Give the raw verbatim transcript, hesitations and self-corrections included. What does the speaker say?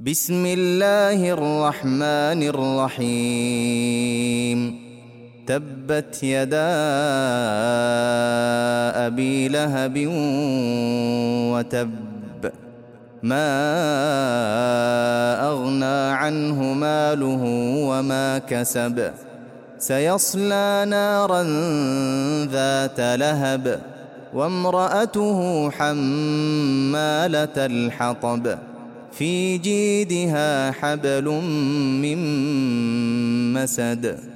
بسم الله الرحمن الرحيم. تبت يدا أبي لهب وتب، ما أغنى عنه ماله وما كسب، سيصلى نارا ذات لهب وامرأته حمالة الحطب في جيدها حبل من مسد.